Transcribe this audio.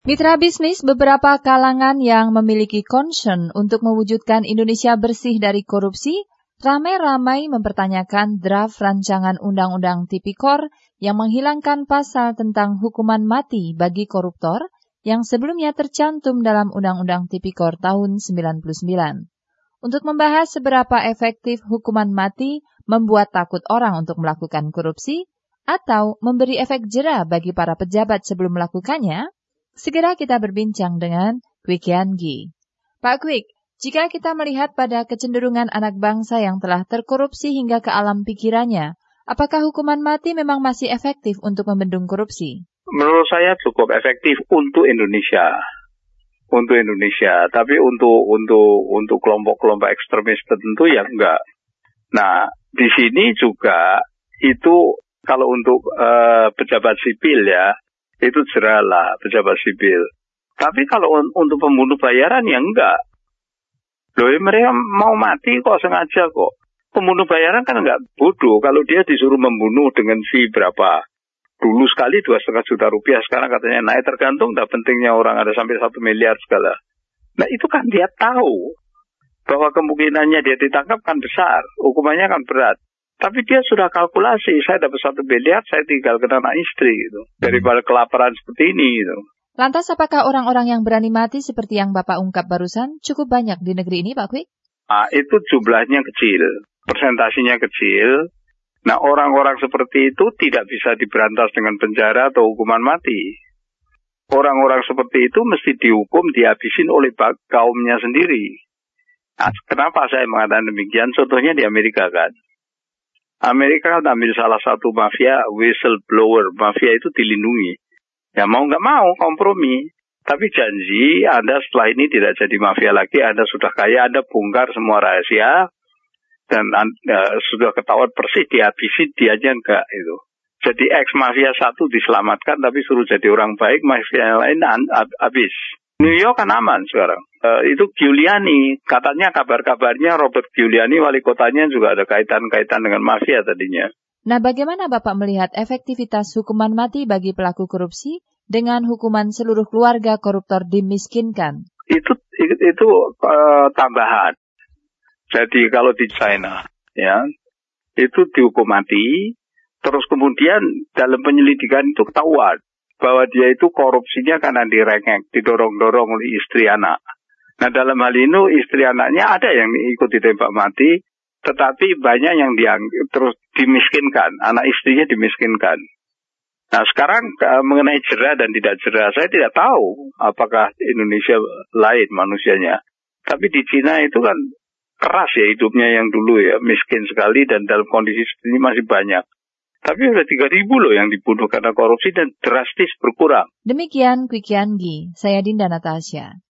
Mitra bisnis beberapa kalangan yang memiliki concern untuk mewujudkan Indonesia bersih dari korupsi ramai-ramai mempertanyakan draft rancangan Undang-Undang Tipikor yang menghilangkan pasal tentang hukuman mati bagi koruptor yang sebelumnya tercantum dalam Undang-Undang Tipikor tahun 99. Untuk membahas seberapa efektif hukuman mati membuat takut orang untuk melakukan korupsi atau memberi efek jera bagi para pejabat sebelum melakukannya, segera kita berbincang dengan Kwik Yangi. Pak Kwik, jika kita melihat pada kecenderungan anak bangsa yang telah terkorupsi hingga ke alam pikirannya, apakah hukuman mati memang masih efektif untuk membendung korupsi? Menurut saya cukup efektif untuk Indonesia. Tapi untuk kelompok-kelompok ekstremis tertentu ya enggak. Nah, di sini juga itu kalau untuk pejabat sipil ya, itu jeralah pejabat sipil. Tapi kalau untuk pembunuh bayaran ya enggak. Loh, mereka mau mati kok sengaja kok. Pembunuh bayaran kan enggak bodoh. Kalau dia disuruh membunuh dengan fee berapa? Dulu sekali 2,5 juta rupiah, sekarang katanya naik, tergantung dah pentingnya orang, ada sampai 1 miliar segala. Nah itu kan dia tahu bahwa kemungkinannya dia ditangkap kan besar, hukumannya kan berat. Tapi dia sudah kalkulasi, saya dapat 1 miliar, saya tinggal kena anak istri gitu. Daripada kelaparan seperti ini gitu. Lantas apakah orang-orang yang berani mati seperti yang Bapak ungkap barusan cukup banyak di negeri ini, Pak Kwik? Nah, itu jumlahnya kecil, persentasinya kecil. Nah, orang-orang seperti itu tidak bisa diberantas dengan penjara atau hukuman mati. Orang-orang seperti itu mesti dihukum, dihabisin oleh kaumnya sendiri. Nah, kenapa saya mengatakan demikian? Contohnya di Amerika kan. Amerika kan ambil salah satu mafia, whistleblower. Mafia itu dilindungi. Ya mau nggak mau, kompromi. Tapi janji, Anda setelah ini tidak jadi mafia lagi, Anda sudah kaya, Anda bongkar semua rahasia, dan sudah ketahuan persis dihabisin, dianya enggak itu. Jadi ex-mafia satu diselamatkan, tapi suruh jadi orang baik, mafia yang lain habis. New York kan aman sekarang. Itu Giuliani, katanya kabar-kabarnya Robert Giuliani, wali kotanya juga ada kaitan-kaitan dengan mafia tadinya. Nah, bagaimana Bapak melihat efektivitas hukuman mati bagi pelaku korupsi dengan hukuman seluruh keluarga koruptor dimiskinkan? Itu tambahan. Jadi kalau di China, ya, itu dihukum mati, terus kemudian dalam penyelidikan itu ketahuan bahwa dia itu korupsinya karena direngek, didorong-dorong oleh istri anak. Nah, dalam hal ini istri anaknya ada yang ikut ditembak mati, tetapi banyak yang terus dimiskinkan, anak istrinya dimiskinkan. Nah, sekarang mengenai jera dan tidak jera, saya tidak tahu apakah Indonesia lain manusianya. Tapi di Cina itu kan keras ya hidupnya yang dulu ya, miskin sekali dan dalam kondisi seperti ini masih banyak. Tapi sudah 3.000 loh yang dibunuh karena korupsi dan drastis berkurang. Demikian Kwik Yangi, saya Dinda Natasha.